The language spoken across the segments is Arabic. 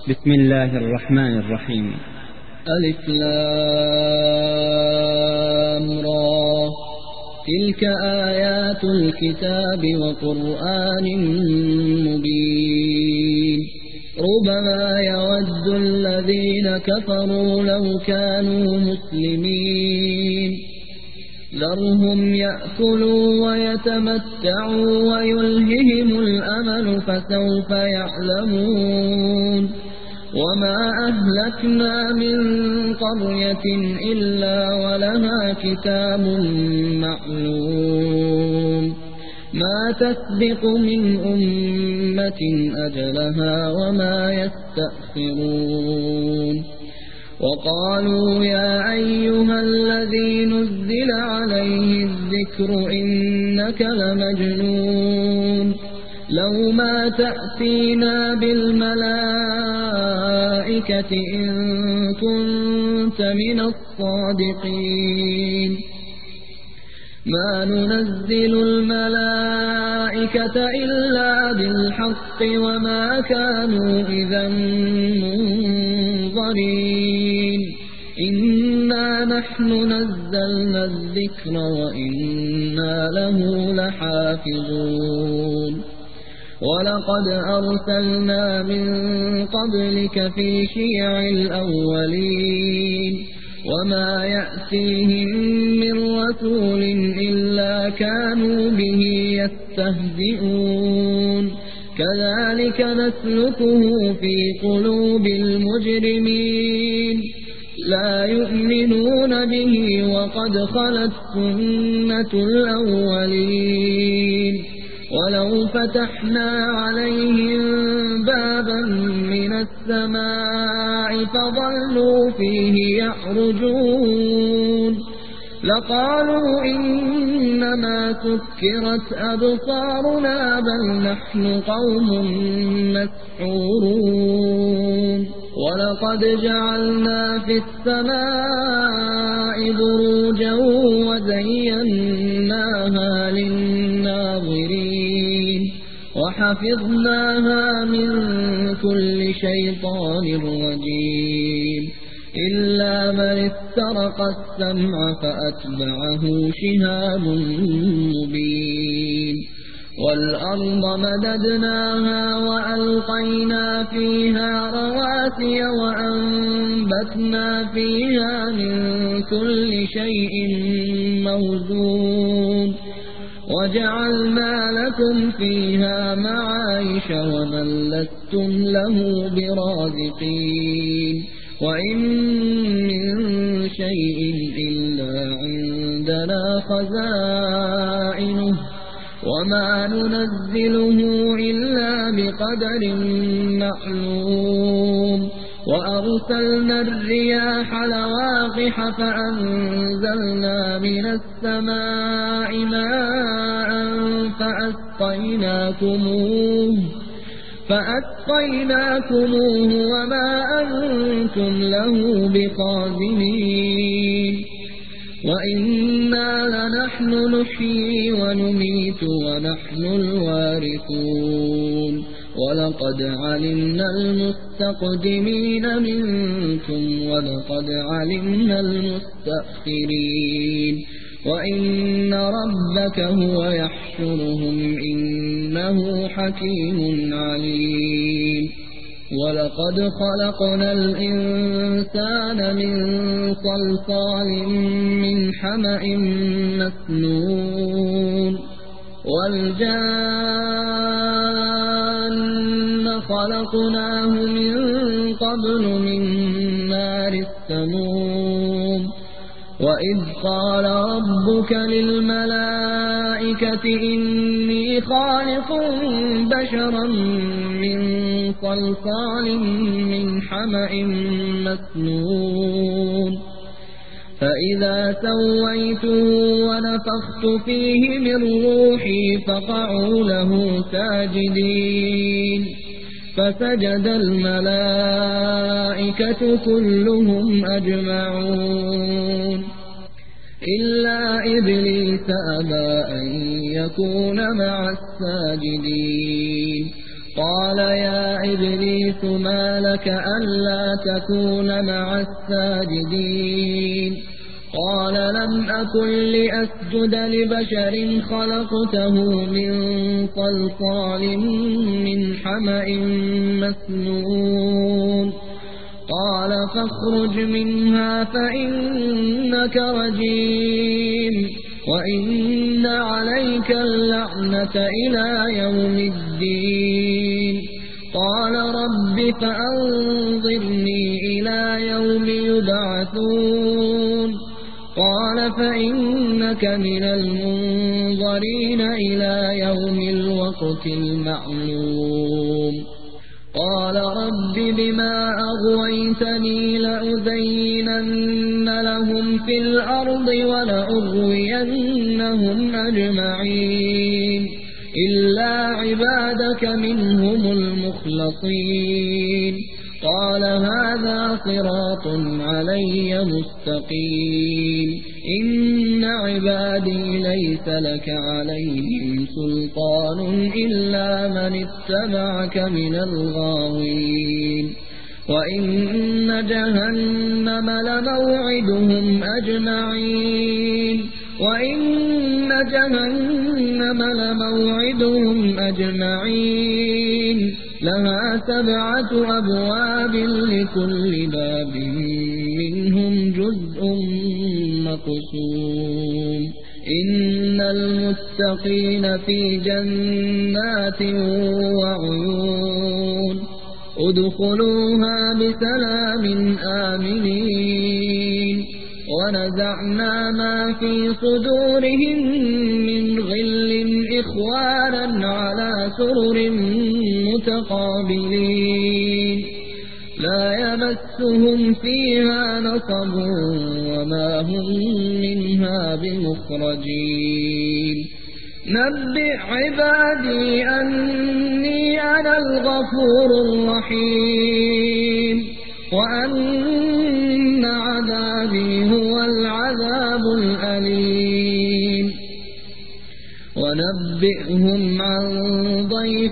بسم الله الرحمن الرحيم. ألف لام را، تلك آيات الكتاب وقرآن مبين. ربما يود الذين كفروا لو كانوا مسلمين. ذرهم يأكلوا ويتمتعوا ويلههم الأمل فسوف يعلمون. وما أهلكنا من قرية إلا ولها كتاب معلوم، ما تسبق من أمة أجلها وما يستأخرون. وقالوا يا أيها الذي نزل عليه الذكر إنك لمجنون، لو ما تأتينا بالملائكة إن كنت من الصادقين. ما ننزل الملائكة إلا بالحق وما كانوا إذا منظرين. إنا نحن نزلنا الذكر وإنا له لحافظون. ولقد أرسلنا من قبلك في شيع الأولين، وما يأتيهم من رسول إلا كانوا به يستهزئون. كذلك نسلكه في قلوب المجرمين، لا يؤمنون به وقد خلت سنة الأولين. ولو فتحنا عليهم بابا من السماء فظلوا فيه يعرجون لقالوا إنما سكرت أبصارنا بل نحن قوم مسحورون. ولقد جعلنا في السماء بروجا وزيناها للناظرين وحفظناها من كل شيطان رجيم إلا من استرق السمع فأتبعه شهاب مبين. والأرض مددناها وألقينا فيها رواسي وأنبتنا فيها من كل شيء موزون وجعلنا لكم فيها معايش ومن لستم له برازقين. وإن من شيء إلا عندنا خزائنه وما ننزله إلا بقدر معلوم. وأرسلنا الرياح لواقح فأنزلنا من السماء ماء فأسقيناكموه وما أنتم له بخازنين. وإنا لنحن نحيي ونميت ونحن الوارثون. ولقد علمنا المستقدمين منكم ولقد علمنا المستأخرين. وإن ربك هو يحشرهم إنه حكيم عليم. ولقد خلقنا الإنسان من صلصال من حمأ مسنون والجان خلقناه من قبل من نار السموم. وإذ قال ربك للملائكة إني خالق بشرا من صلصال من حمأ مسنون فإذا سويته ونفخت فيه من روحي فقعوا له ساجدين. فسجد الملائكة كلهم أجمعون إلا إبليس أبى أن يكون مع الساجدين. قال يا إبليس ما لك ألا تكون مع الساجدين قال لم أكن لأسجد لبشر خلقته من صلصال من حمأ مسنون قال فاخرج منها فإنك رجيم وإن عليك اللعنة إلى يوم الدين قال رب فأنظرني إلى يوم يبعثون قال فإنك من المنظرين إلى يوم الوقت المعلوم قال رب بما أغويتني لأزينن لهم في الأرض ولأغوينهم أجمعين إلا عبادك منهم المخلصين قال هذا صراط علي مستقيم إن عبادي ليس لك عليهم سلطان إلا من اتبعك من الغاوين وإن جهنم لموعدهم أجمعين لها 7 أبواب لكل باب منهم جزء مقسوم إن المتقين في جنات وعيون ادخلوها بسلام آمنين ونزعنا ما في صدورهم من غل إخوانا على سرر متقابلين لا يمسهم فيها نصب وما هم منها بمخرجين نبئ عبادي أني أنا الغفور الرحيم وأن عذابي هو العذاب الأليم ونبئهم عن ضيف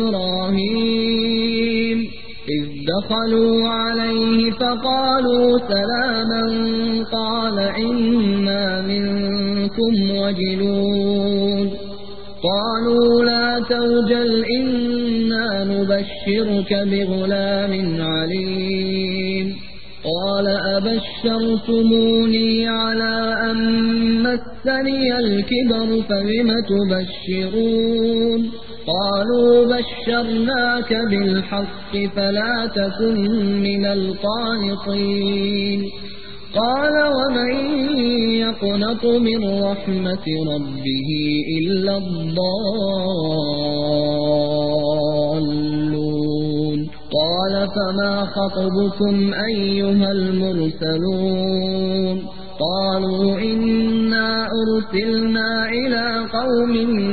إبراهيم إذ دخلوا عليه فقالوا سلاما قال إنا منكم وجلون قالوا لا توجل إنا نبشرك بغلام عليم قال أبشرتموني على أن مسني الكبر فبم تبشرون قالوا بشرناك بالحق فلا تكن من القانطين قال ومن يقنط من رحمة ربه إلا الضالون قال فما خطبكم أيها المرسلون قالوا إنا أرسلنا إلى قوم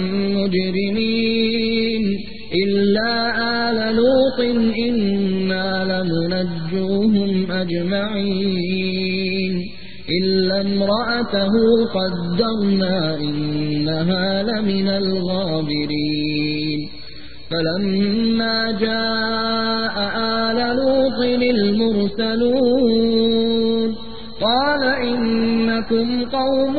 مجرمين إلا آل لوط إنا لمنجوهم أجمعين إلا امرأته قدرنا إنها لمن الغابرين فلما جاء آل لوط المرسلون قال إنكم قوم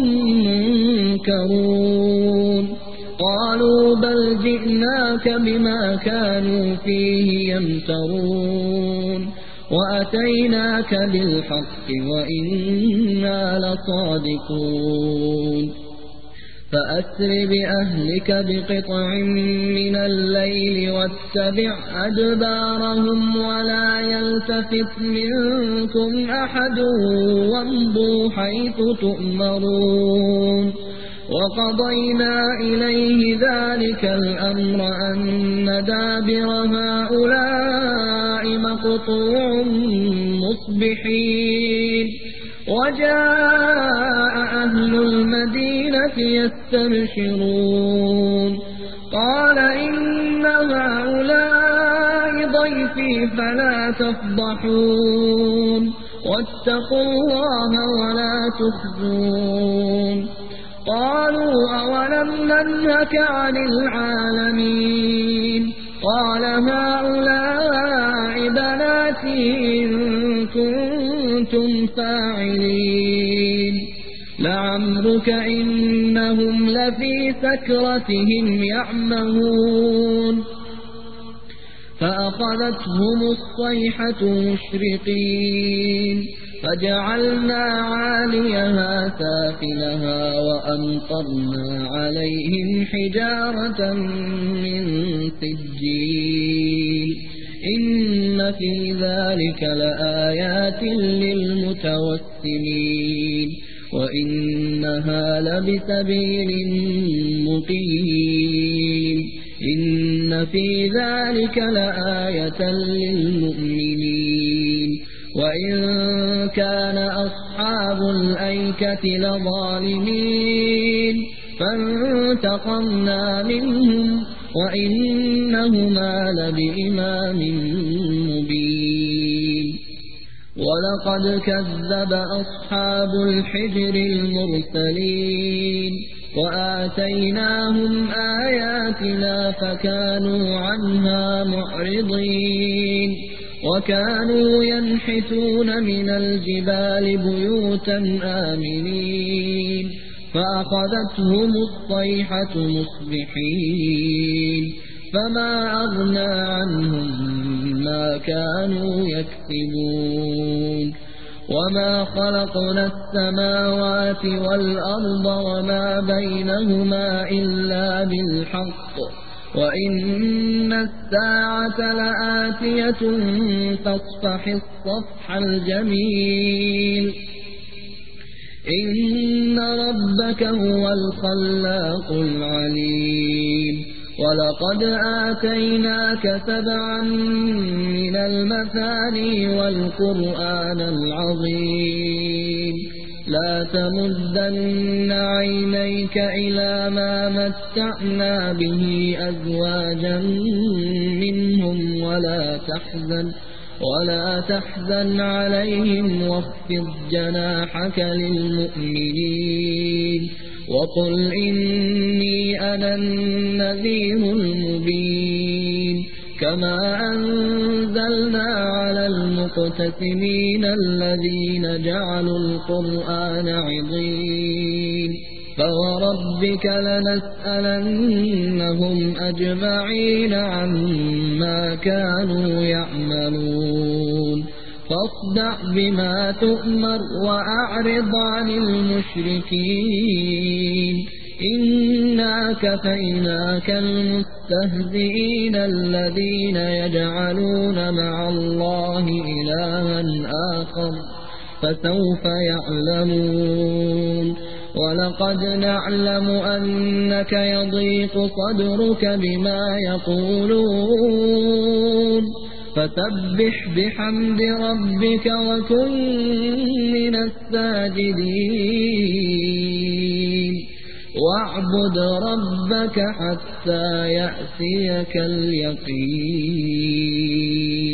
منكرون قالوا بل جئناك بما كانوا فيه يمترون وأتيناك بالحق وإنا لصادقون فأسر بأهلك بقطع من الليل واتبع أدبارهم ولا يلتفت منكم أحد وامضوا حيث تؤمرون وقضينا إليه ذلك الأمر أن دابر هؤلاء مقطوع مصبحين وجاء أهل المدينة يستبشرون قال إن هؤلاء ضيفي فلا تفضحون واتقوا الله ولا تخزون قالوا أولم ننهك عن العالمين قال هؤلاء بناتي إن كنتم فاعلين لعمرك إنهم لفي سكرتهم يعمهون فأخذتهم الصيحة مشرقين فجعلنا عاليها سافلها وأمطرنا عليهم حجارة من سجيل إن في ذلك لآيات للمتوسمين وإنها لبسبيل مقيم إن في ذلك لآية للمؤمنين وإن كان أصحاب الأيكة لظالمين فانتقمنا منهم وإنهما لبإمام مبين ولقد كذب أصحاب الحجر المرسلين وآتيناهم آياتنا فكانوا عنها معرضين وكانوا ينحتون من الجبال بيوتا آمنين فأخذتهم الصيحة مصبحين فما أغنى عنهم ما كانوا يكسبون وما خلقنا السماوات والأرض وما بينهما إلا بالحق وإن الساعة لآتية فاصفح الصفح الجميل إن ربك هو الخلاق العليم ولقد آتيناك 7 من المثاني والقرآن العظيم لا تمدن عينيك إلى ما متعنا به أزواجا منهم ولا تحزن عليهم واخفض جناحك للمؤمنين وقل إني أنا النذير المبين كما أنزلنا على المقتسمين الذين جعلوا القرآن عضين فوربك لنسألنهم أجمعين عما كانوا يعملون فاصدع بما تؤمر وأعرض عن المشركين إنا كفيناك المستهزئين الذين يجعلون مع الله إلها آخر فسوف يعلمون ولقد نعلم أنك يضيق صدرك بما يقولون فسبح بحمد ربك وكن من الساجدين واعبد ربك حتى يأتيك اليقين